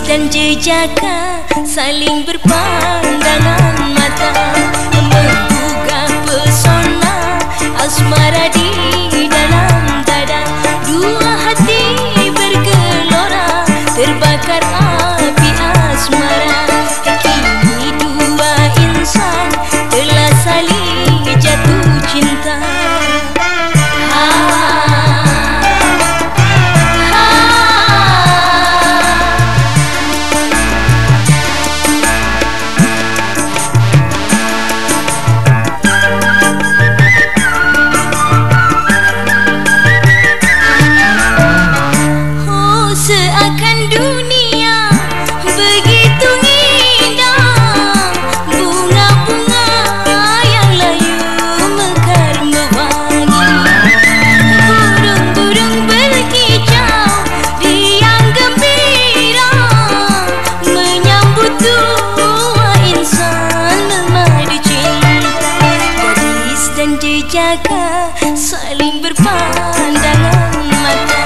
dan jejaka saling berpandangan mata, menggugah pesona asmara di dalam dada. Dua hati bergelora terbakar api asmara. Kini dua insan telah saling jatuh cinta. Seakan dunia begitu indah, bunga-bunga yang layu mekar mewangi, burung-burung berkicau riang gembira menyambut dua insan memadu cinta. Gadis dan jejaka saling berpandangan mata,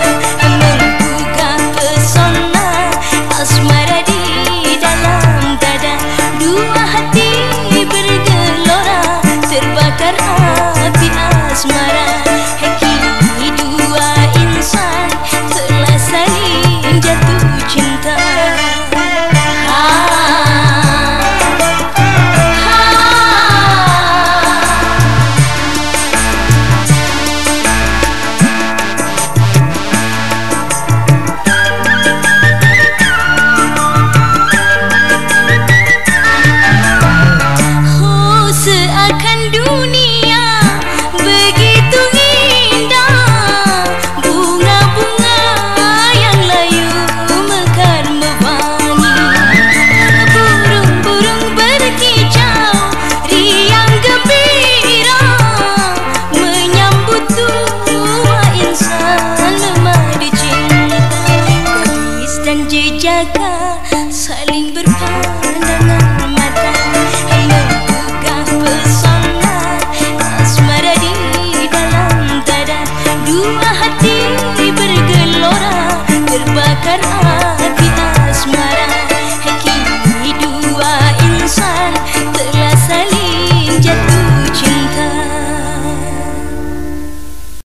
asmara di dalam dada. Dua hati bergelora terbakar api asmara. Kini dua insan telah saling jatuh cinta. Seakan dunia begitu indah, bunga-bunga yang layu mekar mewangi, burung-burung berkicau riang gembira menyambut dua insan memadu cinta. Gadis dan jejaka saling berpandangan